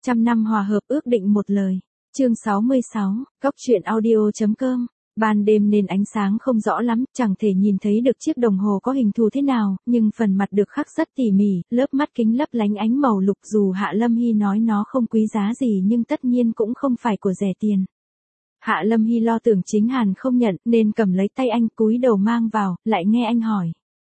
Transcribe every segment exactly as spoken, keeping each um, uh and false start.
Trăm năm hòa hợp ước định một lời. Chương sáu mươi sáu, Cóc truyện audio.com. Ban đêm nên ánh sáng không rõ lắm, chẳng thể nhìn thấy được chiếc đồng hồ có hình thù thế nào, nhưng phần mặt được khắc rất tỉ mỉ, lớp mắt kính lấp lánh ánh màu lục. Dù Hạ Lâm Hy nói nó không quý giá gì nhưng tất nhiên cũng không phải của rẻ tiền. Hạ Lâm Hy lo Tưởng Chính Hàn không nhận nên cầm lấy tay anh cúi đầu mang vào, lại nghe anh hỏi.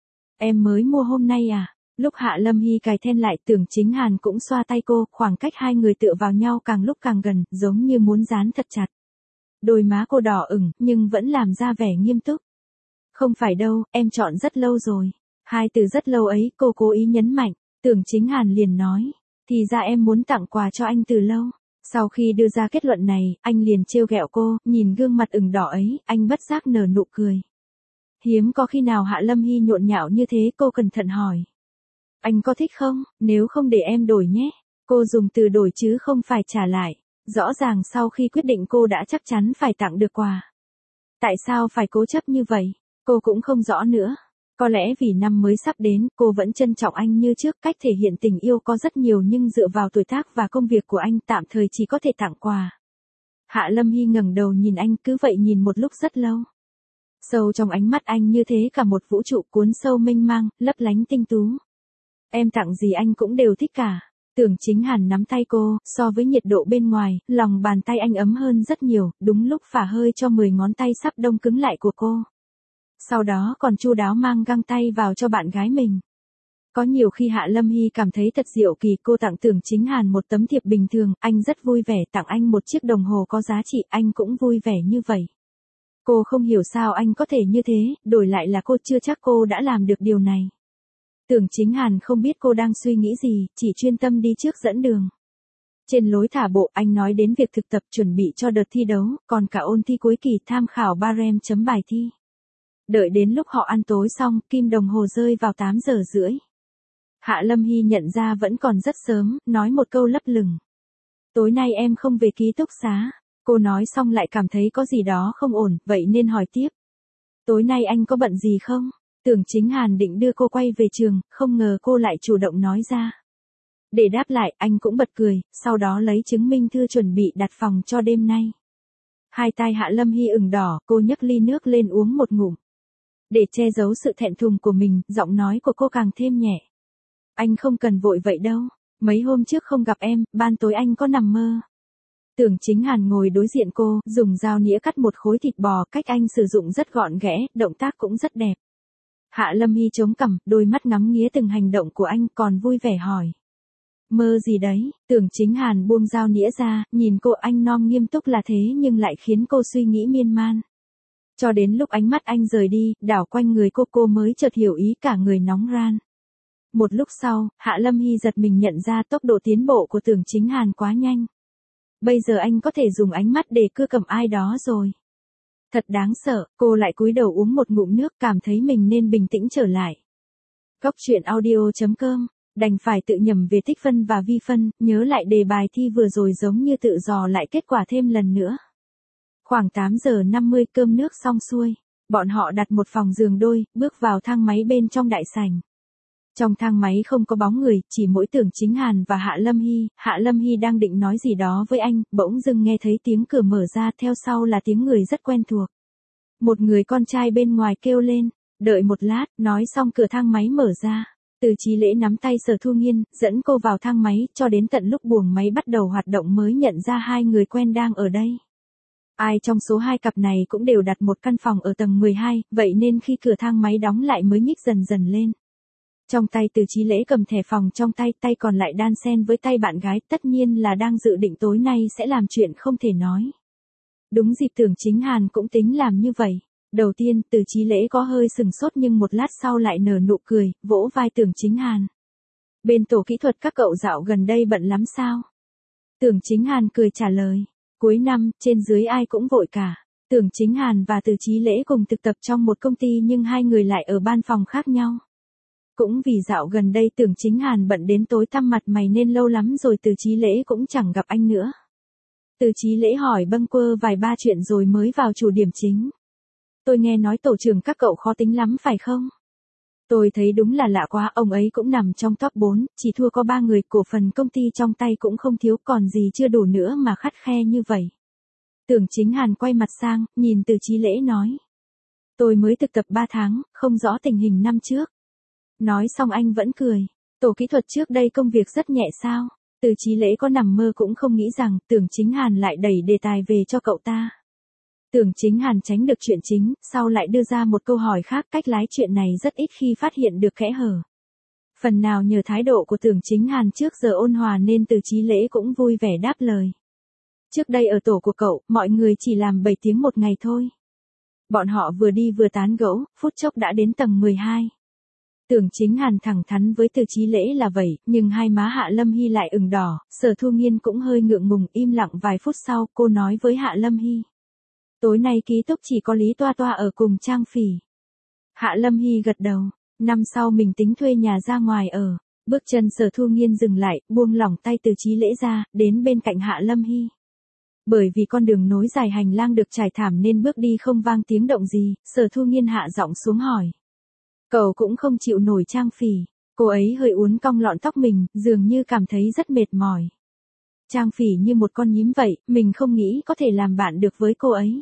Em mới mua hôm nay à? Lúc Hạ Lâm Hy cài then lại, Tưởng Chính Hàn cũng xoa tay cô, khoảng cách hai người tựa vào nhau càng lúc càng gần, giống như muốn dán thật chặt. Đôi má cô đỏ ửng, nhưng vẫn làm ra vẻ nghiêm túc. Không phải đâu, em chọn rất lâu rồi. Hai từ rất lâu ấy, cô cố ý nhấn mạnh. Tưởng Chính Hàn liền nói. Thì ra em muốn tặng quà cho anh từ lâu. Sau khi đưa ra kết luận này, anh liền trêu ghẹo cô, nhìn gương mặt ửng đỏ ấy, anh bất giác nở nụ cười. Hiếm có khi nào Hạ Lâm Hy nhộn nhạo như thế, cô cẩn thận hỏi. Anh có thích không? Nếu không để em đổi nhé. Cô dùng từ đổi chứ không phải trả lại. Rõ ràng sau khi quyết định cô đã chắc chắn phải tặng được quà. Tại sao phải cố chấp như vậy? Cô cũng không rõ nữa. Có lẽ vì năm mới sắp đến, cô vẫn trân trọng anh như trước. Cách thể hiện tình yêu có rất nhiều nhưng dựa vào tuổi tác và công việc của anh tạm thời chỉ có thể tặng quà. Hạ Lâm Hy ngẩng đầu nhìn anh, cứ vậy nhìn một lúc rất lâu. Sâu trong ánh mắt anh như thế cả một vũ trụ cuốn sâu mênh mang, lấp lánh tinh tú. Em tặng gì anh cũng đều thích cả. Tưởng Chính Hàn nắm tay cô, so với nhiệt độ bên ngoài, lòng bàn tay anh ấm hơn rất nhiều, đúng lúc phả hơi cho mười ngón tay sắp đông cứng lại của cô. Sau đó còn chu đáo mang găng tay vào cho bạn gái mình. Có nhiều khi Hạ Lâm Hy cảm thấy thật diệu kỳ, cô tặng Tưởng Chính Hàn một tấm thiệp bình thường, anh rất vui vẻ, tặng anh một chiếc đồng hồ có giá trị, anh cũng vui vẻ như vậy. Cô không hiểu sao anh có thể như thế, đổi lại là cô chưa chắc cô đã làm được điều này. Tưởng Chính Hàn không biết cô đang suy nghĩ gì, chỉ chuyên tâm đi trước dẫn đường. Trên lối thả bộ, anh nói đến việc thực tập chuẩn bị cho đợt thi đấu, còn cả ôn thi cuối kỳ, tham khảo barem chấm bài thi. Đợi đến lúc họ ăn tối xong, kim đồng hồ rơi vào tám giờ rưỡi. Hạ Lâm Hy nhận ra vẫn còn rất sớm, nói một câu lấp lửng. Tối nay em không về ký túc xá. Cô nói xong lại cảm thấy có gì đó không ổn, vậy nên hỏi tiếp. Tối nay anh có bận gì không? Tưởng Chính Hàn định đưa cô quay về trường, không ngờ cô lại chủ động nói ra. Để đáp lại, anh cũng bật cười, sau đó lấy chứng minh thư chuẩn bị đặt phòng cho đêm nay. Hai tai Hạ Lâm Hy ửng đỏ, cô nhấc ly nước lên uống một ngụm. Để che giấu sự thẹn thùng của mình, giọng nói của cô càng thêm nhẹ. Anh không cần vội vậy đâu, mấy hôm trước không gặp em, ban tối anh có nằm mơ. Tưởng Chính Hàn ngồi đối diện cô, dùng dao nĩa cắt một khối thịt bò, cách anh sử dụng rất gọn ghẽ, động tác cũng rất đẹp. Hạ Lâm Hy chống cằm, đôi mắt ngắm nghía từng hành động của anh, còn vui vẻ hỏi. Mơ gì đấy? Tưởng Chính Hàn buông dao nĩa ra, nhìn cô, anh non nghiêm túc là thế nhưng lại khiến cô suy nghĩ miên man. Cho đến lúc ánh mắt anh rời đi, đảo quanh người cô, cô mới chợt hiểu ý, cả người nóng ran. Một lúc sau, Hạ Lâm Hy giật mình nhận ra tốc độ tiến bộ của Tưởng Chính Hàn quá nhanh. Bây giờ anh có thể dùng ánh mắt để cưa cầm ai đó rồi. Thật đáng sợ, cô lại cúi đầu uống một ngụm nước, cảm thấy mình nên bình tĩnh trở lại. Cóc truyện audio.com, đành phải tự nhẩm về tích phân và vi phân, nhớ lại đề bài thi vừa rồi giống như tự dò lại kết quả thêm lần nữa. Khoảng tám giờ năm mươi, cơm nước xong xuôi, bọn họ đặt một phòng giường đôi, bước vào thang máy bên trong đại sảnh. Trong thang máy không có bóng người, chỉ mỗi Tưởng Chính Hàn và Hạ Lâm Hy. Hạ Lâm Hy đang định nói gì đó với anh, bỗng dưng nghe thấy tiếng cửa mở ra, theo sau là tiếng người rất quen thuộc. Một người con trai bên ngoài kêu lên, đợi một lát, nói xong cửa thang máy mở ra. Từ Chí Lễ nắm tay Sở Thu Nghiên, dẫn cô vào thang máy, cho đến tận lúc buồng máy bắt đầu hoạt động mới nhận ra hai người quen đang ở đây. Ai trong số hai cặp này cũng đều đặt một căn phòng ở tầng mười hai, vậy nên khi cửa thang máy đóng lại mới nhích dần dần lên. Trong tay Từ Chí Lễ cầm thẻ phòng trong tay, tay còn lại đan xen với tay bạn gái, tất nhiên là đang dự định tối nay sẽ làm chuyện không thể nói. Đúng dịp Tưởng Chính Hàn cũng tính làm như vậy. Đầu tiên, Từ Chí Lễ có hơi sừng sốt nhưng một lát sau lại nở nụ cười, vỗ vai Tưởng Chính Hàn. Bên tổ kỹ thuật các cậu dạo gần đây bận lắm sao? Tưởng Chính Hàn cười trả lời. Cuối năm, trên dưới ai cũng vội cả. Tưởng Chính Hàn và Từ Chí Lễ cùng thực tập trong một công ty nhưng hai người lại ở ban phòng khác nhau. Cũng vì dạo gần đây Tưởng Chính Hàn bận đến tối tăm mặt mày nên lâu lắm rồi Từ Chí Lễ cũng chẳng gặp anh nữa. Từ Chí Lễ hỏi bâng quơ vài ba chuyện rồi mới vào chủ điểm chính. Tôi nghe nói tổ trưởng các cậu khó tính lắm phải không? Tôi thấy đúng là lạ quá, ông ấy cũng nằm trong top bốn, chỉ thua có ba người, cổ phần công ty trong tay cũng không thiếu, còn gì chưa đủ nữa mà khắt khe như vậy. Tưởng Chính Hàn quay mặt sang, nhìn Từ Chí Lễ nói. Tôi mới thực tập ba tháng, không rõ tình hình năm trước. Nói xong anh vẫn cười. Tổ kỹ thuật trước đây công việc rất nhẹ sao? Từ Chí Lễ có nằm mơ cũng không nghĩ rằng Tưởng Chính Hàn lại đẩy đề tài về cho cậu ta. Tưởng Chính Hàn tránh được chuyện chính, sau lại đưa ra một câu hỏi khác, cách lái chuyện này rất ít khi phát hiện được kẽ hở. Phần nào nhờ thái độ của Tưởng Chính Hàn trước giờ ôn hòa nên Từ Chí Lễ cũng vui vẻ đáp lời. Trước đây ở tổ của cậu, mọi người chỉ làm bảy tiếng một ngày thôi. Bọn họ vừa đi vừa tán gẫu, phút chốc đã đến tầng mười hai. Tưởng Chính Hàn thẳng thắn với Từ Chí Lễ là vậy, nhưng hai má Hạ Lâm Hy lại ửng đỏ, Sở Thu Nghiên cũng hơi ngượng ngùng, im lặng vài phút sau, cô nói với Hạ Lâm Hy. Tối nay ký túc chỉ có Lý Toa Toa ở cùng Trang Phỉ. Hạ Lâm Hy gật đầu, năm sau mình tính thuê nhà ra ngoài ở. Bước chân Sở Thu Nghiên dừng lại, buông lỏng tay Từ Chí Lễ ra, đến bên cạnh Hạ Lâm Hy. Bởi vì con đường nối dài hành lang được trải thảm nên bước đi không vang tiếng động gì, Sở Thu Nghiên hạ giọng xuống hỏi. Cậu cũng không chịu nổi Trang Phỉ. Cô ấy hơi uốn cong lọn tóc mình, dường như cảm thấy rất mệt mỏi. Trang Phỉ như một con nhím vậy, mình không nghĩ có thể làm bạn được với cô ấy.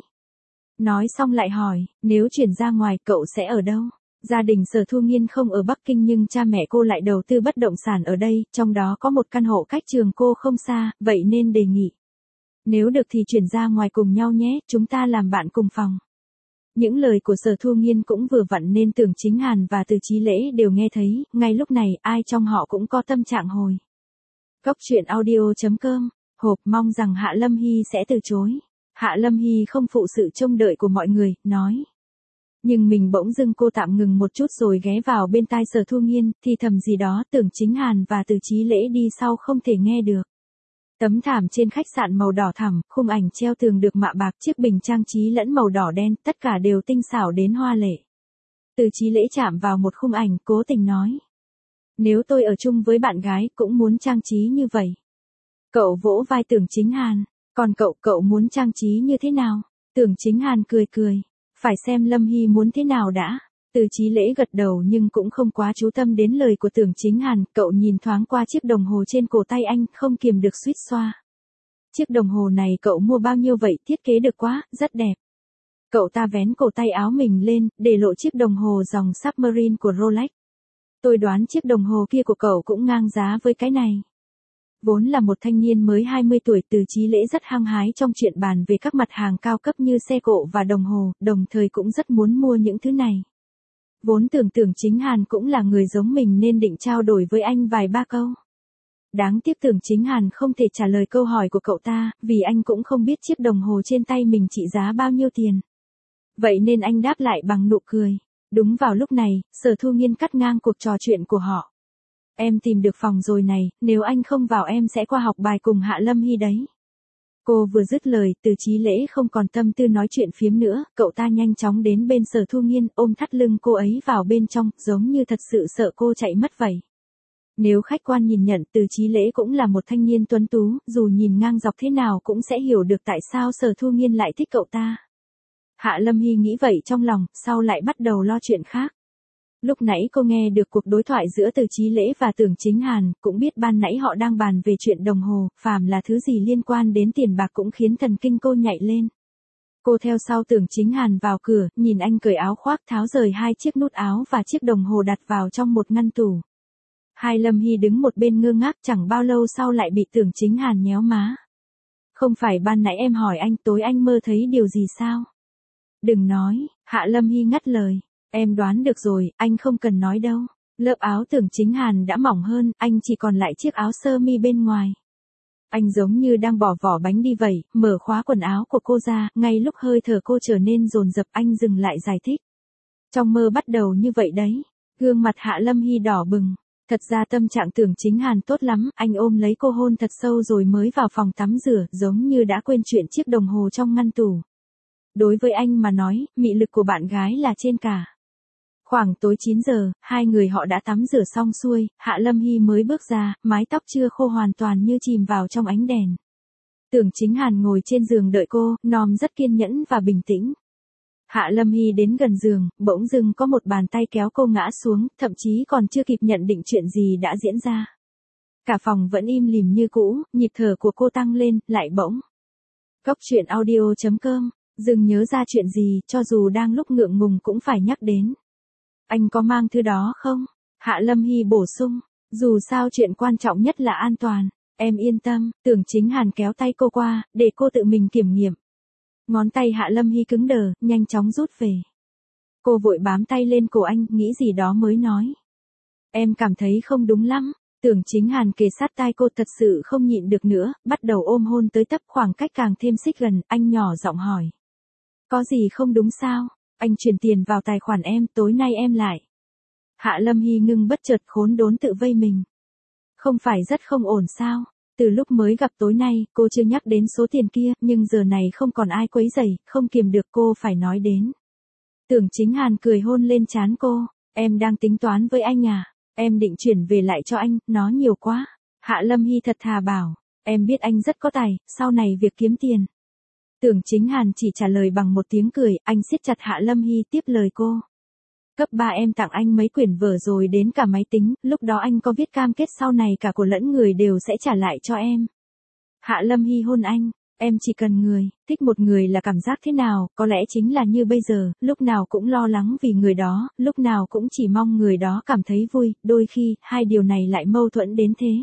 Nói xong lại hỏi, nếu chuyển ra ngoài cậu sẽ ở đâu? Gia đình Sở Thu Nghiên không ở Bắc Kinh nhưng cha mẹ cô lại đầu tư bất động sản ở đây, trong đó có một căn hộ cách trường cô không xa, vậy nên đề nghị. Nếu được thì chuyển ra ngoài cùng nhau nhé, chúng ta làm bạn cùng phòng. Những lời của Sở Thu Nghiên cũng vừa vặn nên Tưởng Chính Hàn và Từ Chí Lễ đều nghe thấy, ngay lúc này ai trong họ cũng có tâm trạng hồi. Cốc truyện audio chấm com, hộp mong rằng Hạ Lâm Hy sẽ từ chối. Hạ Lâm Hy không phụ sự trông đợi của mọi người, nói. Nhưng mình bỗng dưng cô tạm ngừng một chút rồi ghé vào bên tai Sở Thu Nghiên, thì thầm gì đó, Tưởng Chính Hàn và Từ Chí Lễ đi sau không thể nghe được. Tấm thảm trên khách sạn màu đỏ thẳm, khung ảnh treo tường được mạ bạc, chiếc bình trang trí lẫn màu đỏ đen, tất cả đều tinh xảo đến hoa lệ. Từ Chí Lễ chạm vào một khung ảnh, cố tình nói. Nếu tôi ở chung với bạn gái, cũng muốn trang trí như vậy. Cậu vỗ vai Tưởng Chính Hàn. Còn cậu, cậu muốn trang trí như thế nào? Tưởng Chính Hàn cười cười. Phải xem Lâm Hy muốn thế nào đã. Từ Chí Lễ gật đầu nhưng cũng không quá chú tâm đến lời của Tưởng Chính Hàn, cậu nhìn thoáng qua chiếc đồng hồ trên cổ tay anh, không kiềm được suýt xoa. Chiếc đồng hồ này cậu mua bao nhiêu vậy, thiết kế được quá, rất đẹp. Cậu ta vén cổ tay áo mình lên, để lộ chiếc đồng hồ dòng Submarine của Rolex. Tôi đoán chiếc đồng hồ kia của cậu cũng ngang giá với cái này. Vốn là một thanh niên mới hai mươi tuổi, Từ Chí Lễ rất hăng hái trong chuyện bàn về các mặt hàng cao cấp như xe cộ và đồng hồ, đồng thời cũng rất muốn mua những thứ này. Vốn tưởng Tưởng Chính Hàn cũng là người giống mình nên định trao đổi với anh vài ba câu. Đáng tiếc Tưởng Chính Hàn không thể trả lời câu hỏi của cậu ta, vì anh cũng không biết chiếc đồng hồ trên tay mình trị giá bao nhiêu tiền. Vậy nên anh đáp lại bằng nụ cười. Đúng vào lúc này, Sở Thu Nghiên cắt ngang cuộc trò chuyện của họ. Em tìm được phòng rồi này, nếu anh không vào em sẽ qua học bài cùng Hạ Lâm Hy đấy. Cô vừa dứt lời, Từ Chí Lễ không còn tâm tư nói chuyện phiếm nữa, cậu ta nhanh chóng đến bên Sở Thu Nghiên, ôm thắt lưng cô ấy vào bên trong, giống như thật sự sợ cô chạy mất vậy. Nếu khách quan nhìn nhận, Từ Chí Lễ cũng là một thanh niên tuấn tú, dù nhìn ngang dọc thế nào cũng sẽ hiểu được tại sao Sở Thu Nghiên lại thích cậu ta. Hạ Lâm Hy nghĩ vậy trong lòng, sau lại bắt đầu lo chuyện khác. Lúc nãy cô nghe được cuộc đối thoại giữa Từ Chí Lễ và Tưởng Chính Hàn, cũng biết ban nãy họ đang bàn về chuyện đồng hồ, phàm là thứ gì liên quan đến tiền bạc cũng khiến thần kinh cô nhạy lên. Cô theo sau Tưởng Chính Hàn vào cửa, nhìn anh cởi áo khoác, tháo rời hai chiếc nút áo và chiếc đồng hồ đặt vào trong một ngăn tủ. Hai Lâm Hy đứng một bên ngơ ngác, chẳng bao lâu sau lại bị Tưởng Chính Hàn nhéo má. Không phải ban nãy em hỏi anh tối anh mơ thấy điều gì sao? Đừng nói, Hạ Lâm Hy ngắt lời. Em đoán được rồi, anh không cần nói đâu. Lớp áo Tưởng Chính Hàn đã mỏng hơn, anh chỉ còn lại chiếc áo sơ mi bên ngoài. Anh giống như đang bỏ vỏ bánh đi vậy, mở khóa quần áo của cô ra, ngay lúc hơi thở cô trở nên dồn dập anh dừng lại giải thích. Trong mơ bắt đầu như vậy đấy. Gương mặt Hạ Lâm Hy đỏ bừng. Thật ra tâm trạng Tưởng Chính Hàn tốt lắm, anh ôm lấy cô hôn thật sâu rồi mới vào phòng tắm rửa, giống như đã quên chuyện chiếc đồng hồ trong ngăn tủ. Đối với anh mà nói, mị lực của bạn gái là trên cả. Khoảng tối chín giờ, hai người họ đã tắm rửa xong xuôi, Hạ Lâm Hy mới bước ra, mái tóc chưa khô hoàn toàn như chìm vào trong ánh đèn. Tưởng Chính Hàn ngồi trên giường đợi cô, nom rất kiên nhẫn và bình tĩnh. Hạ Lâm Hy đến gần giường, bỗng dưng có một bàn tay kéo cô ngã xuống, thậm chí còn chưa kịp nhận định chuyện gì đã diễn ra. Cả phòng vẫn im lìm như cũ, nhịp thở của cô tăng lên, lại bỗng. Cốc truyện audio chấm com, dừng nhớ ra chuyện gì, cho dù đang lúc ngượng ngùng cũng phải nhắc đến. Anh có mang thứ đó không? Hạ Lâm Hy bổ sung, dù sao chuyện quan trọng nhất là an toàn, em yên tâm. Tưởng Chính Hàn kéo tay cô qua, để cô tự mình kiểm nghiệm. Ngón tay Hạ Lâm Hy cứng đờ, nhanh chóng rút về. Cô vội bám tay lên cổ anh, nghĩ gì đó mới nói. Em cảm thấy không đúng lắm. Tưởng Chính Hàn kề sát tai cô, thật sự không nhịn được nữa, bắt đầu ôm hôn tới tấp, khoảng cách càng thêm xích gần, anh nhỏ giọng hỏi. Có gì không đúng sao? Anh chuyển tiền vào tài khoản em, tối nay em lại. Hạ Lâm Hy ngưng bất chợt, khốn đốn tự vây mình. Không phải rất không ổn sao? Từ lúc mới gặp tối nay, cô chưa nhắc đến số tiền kia, nhưng giờ này không còn ai quấy rầy, không kiềm được cô phải nói đến. Tưởng Chính Hàn cười hôn lên trán cô, em đang tính toán với anh à? Em định chuyển về lại cho anh, nó nhiều quá. Hạ Lâm Hy thật thà bảo, em biết anh rất có tài, sau này việc kiếm tiền. Tưởng Chính Hàn chỉ trả lời bằng một tiếng cười, anh siết chặt Hạ Lâm Hy tiếp lời cô. Cấp ba em tặng anh mấy quyển vở rồi đến cả máy tính, lúc đó anh có viết cam kết sau này cả của lẫn người đều sẽ trả lại cho em. Hạ Lâm Hy hôn anh, em chỉ cần người, thích một người là cảm giác thế nào, có lẽ chính là như bây giờ, lúc nào cũng lo lắng vì người đó, lúc nào cũng chỉ mong người đó cảm thấy vui, đôi khi, hai điều này lại mâu thuẫn đến thế.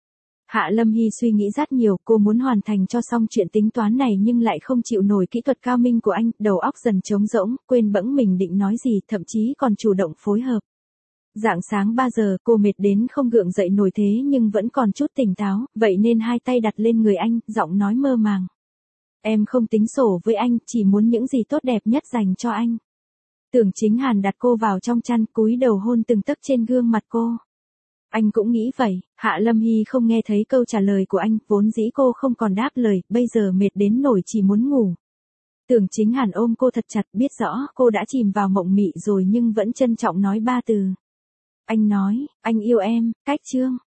Hạ Lâm Hy suy nghĩ rất nhiều, cô muốn hoàn thành cho xong chuyện tính toán này nhưng lại không chịu nổi kỹ thuật cao minh của anh, đầu óc dần trống rỗng, quên bẵng mình định nói gì, thậm chí còn chủ động phối hợp. Rạng sáng ba giờ, cô mệt đến không gượng dậy nổi thế nhưng vẫn còn chút tỉnh táo, vậy nên hai tay đặt lên người anh, giọng nói mơ màng. Em không tính sổ với anh, chỉ muốn những gì tốt đẹp nhất dành cho anh. Tưởng Chính Hàn đặt cô vào trong chăn, cúi đầu hôn từng tấc trên gương mặt cô. Anh cũng nghĩ vậy. Hạ Lâm Hy không nghe thấy câu trả lời của anh, vốn dĩ cô không còn đáp lời, bây giờ mệt đến nổi chỉ muốn ngủ. Tưởng Chính Hàn ôm cô thật chặt, biết rõ cô đã chìm vào mộng mị rồi nhưng vẫn trân trọng nói ba từ. Anh nói, anh yêu em, cách chương.